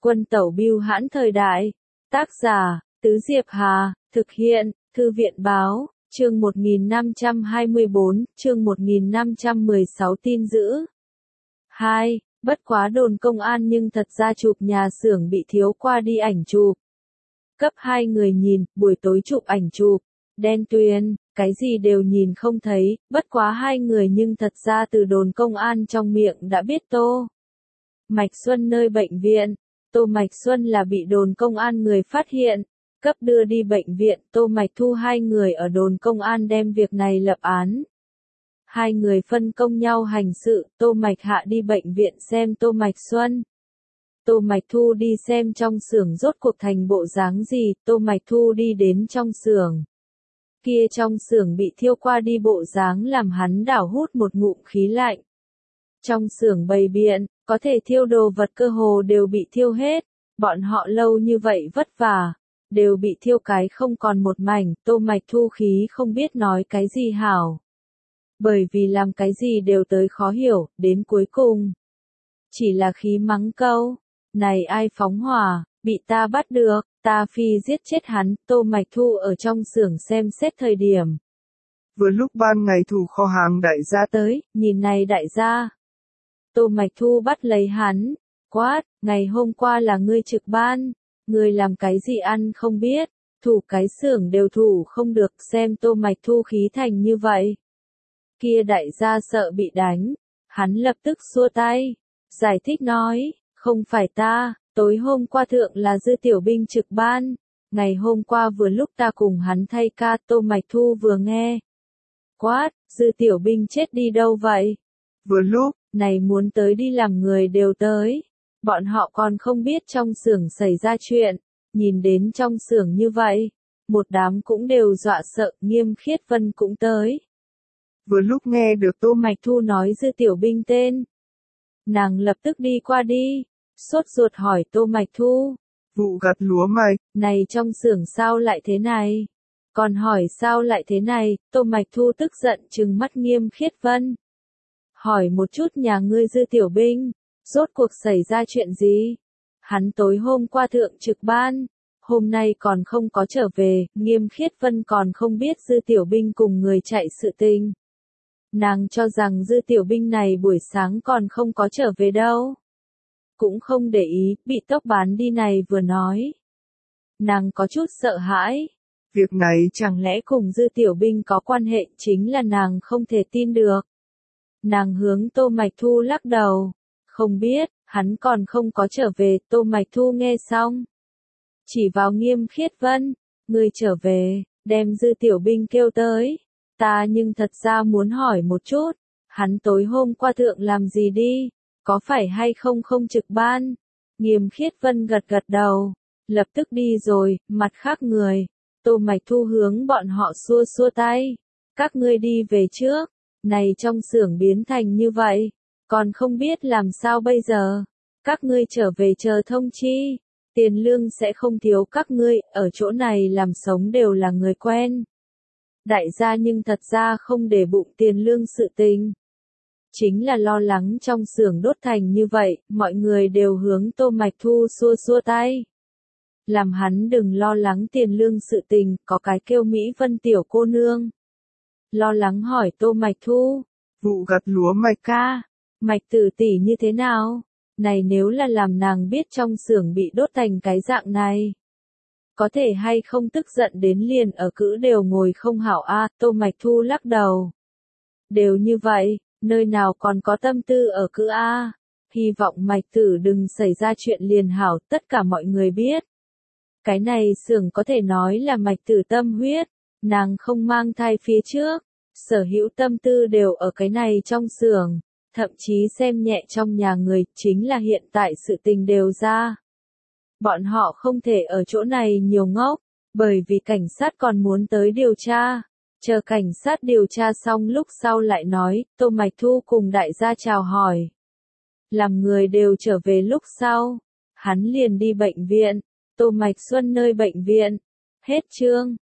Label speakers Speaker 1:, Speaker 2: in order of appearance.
Speaker 1: Quân tẩu bưu hãn thời đại. Tác giả, Tứ Diệp Hà, thực hiện, Thư viện báo, chương 1524, chương 1516 tin dữ. 2. Bất quá đồn công an nhưng thật ra chụp nhà xưởng bị thiếu qua đi ảnh chụp. Cấp 2 người nhìn, buổi tối chụp ảnh chụp, đen tuyền, cái gì đều nhìn không thấy, bất quá 2 người nhưng thật ra từ đồn công an trong miệng đã biết Tô Mạch Xuân nơi bệnh viện. Tô Mạch Xuân là bị đồn công an người phát hiện, cấp đưa đi bệnh viện. Tô Mạch Thu 2 người ở đồn công an đem việc này lập án. 2 người phân công nhau hành sự, Tô Mạch Hạ đi bệnh viện xem Tô Mạch Xuân. Tô Mạch Thu đi xem trong xưởng rốt cuộc thành bộ dáng gì. Tô Mạch Thu đi đến trong xưởng. Kia trong xưởng bị thiêu qua đi bộ dáng làm hắn đảo hút một ngụm khí lạnh. Trong xưởng bày biện, có thể thiêu đồ vật cơ hồ đều bị thiêu hết. Bọn họ lâu như vậy vất vả, đều bị thiêu cái không còn một mảnh. Tô Mạch Thu khí không biết nói cái gì hảo. Bởi vì làm cái gì đều tới khó hiểu, đến cuối cùng. Chỉ là khí mắng câu. Này ai phóng hỏa, bị ta bắt được, ta phi giết chết hắn. Tô Mạch Thu ở trong xưởng xem xét thời điểm.
Speaker 2: Vừa lúc ban ngày thủ kho hàng đại gia
Speaker 1: tới, nhìn này đại gia. Tô Mạch Thu bắt lấy hắn, quát, ngày hôm qua là ngươi trực ban, ngươi làm cái gì ăn không biết, thủ cái xưởng đều thủ không được. Xem Tô Mạch Thu khí thành như vậy. Kia đại gia sợ bị đánh, hắn lập tức xua tay, giải thích nói, không phải ta, tối hôm qua thượng là Dư Tiểu Binh trực ban, ngày hôm qua vừa lúc ta cùng hắn thay ca. Tô Mạch Thu vừa nghe, quát, Dư Tiểu Binh chết đi đâu vậy?
Speaker 2: Vừa lúc,
Speaker 1: này muốn tới đi làm người đều tới, bọn họ còn không biết trong xưởng xảy ra chuyện, nhìn đến trong xưởng như vậy, một đám cũng đều dọa sợ. Nghiêm Khiết Vân cũng tới.
Speaker 2: Vừa lúc nghe được
Speaker 1: Tô Mạch Thu nói Dư Tiểu Binh tên, nàng lập tức đi qua đi, sốt ruột hỏi Tô Mạch Thu,
Speaker 2: vụ gặt lúa mạch,
Speaker 1: này trong xưởng sao lại thế này? Còn hỏi sao lại thế này? Tô Mạch Thu tức giận trừng mắt Nghiêm Khiết Vân. Hỏi một chút nhà ngươi Dư Tiểu Binh, rốt cuộc xảy ra chuyện gì? Hắn tối hôm qua thượng trực ban, hôm nay còn không có trở về. Nghiêm Khiết Vân còn không biết Dư Tiểu Binh cùng người chạy sự tình. Nàng cho rằng Dư Tiểu Binh này buổi sáng còn không có trở về đâu. Cũng không để ý, bị tốc bán đi này vừa nói. Nàng có chút sợ hãi.
Speaker 2: Việc này
Speaker 1: chẳng lẽ cùng Dư Tiểu Binh có quan hệ? Chính là nàng không thể tin được. Nàng hướng Tô Mạch Thu lắc đầu. Không biết, hắn còn không có trở về. Tô Mạch Thu nghe xong, chỉ vào Nghiêm Khiết Vân, ngươi trở về, đem Dư Tiểu Binh kêu tới. Ta nhưng thật ra muốn hỏi một chút, hắn tối hôm qua thượng làm gì đi, có phải hay không không trực ban? Nghiêm Khiết Vân gật gật đầu, lập tức đi rồi. Mặt khác người, Tô Mạch Thu hướng bọn họ xua xua tay, các ngươi đi về trước, này trong xưởng biến thành như vậy, còn không biết làm sao bây giờ, các ngươi trở về chờ thông chi, tiền lương sẽ không thiếu các ngươi, ở chỗ này làm sống đều là người quen. Đại gia nhưng thật ra không để bụng tiền lương sự tình. Chính là lo lắng trong xưởng đốt thành như vậy, mọi người đều hướng Tô Mạch Thu xua xua tay. Làm hắn đừng lo lắng tiền lương sự tình, có cái kêu Mỹ Vân tiểu cô nương. Lo lắng hỏi Tô Mạch Thu,
Speaker 2: vụ gặt lúa mạch
Speaker 1: ca, Mạch tử tỷ như thế nào? Này nếu là làm nàng biết trong xưởng bị đốt thành cái dạng này, có thể hay không tức giận đến liền ở cữ đều ngồi không hảo a. Tô Mạch Thu lắc đầu. Đều như vậy, nơi nào còn có tâm tư ở cữ a. Hy vọng Mạch tử đừng xảy ra chuyện liền hảo. Tất cả mọi người biết, cái này xưởng có thể nói là Mạch tử tâm huyết. Nàng không mang thai phía trước, sở hữu tâm tư đều ở cái này trong xưởng, thậm chí xem nhẹ trong nhà người. Chính là hiện tại sự tình đều ra, bọn họ không thể ở chỗ này nhiều ngốc, bởi vì cảnh sát còn muốn tới điều tra. Chờ cảnh sát điều tra xong lúc sau lại nói. Tô Mạch Thu cùng đại gia chào hỏi, làm người đều trở về lúc sau, hắn liền đi bệnh viện. Tô Mạch Xuân nơi bệnh viện. Hết chương.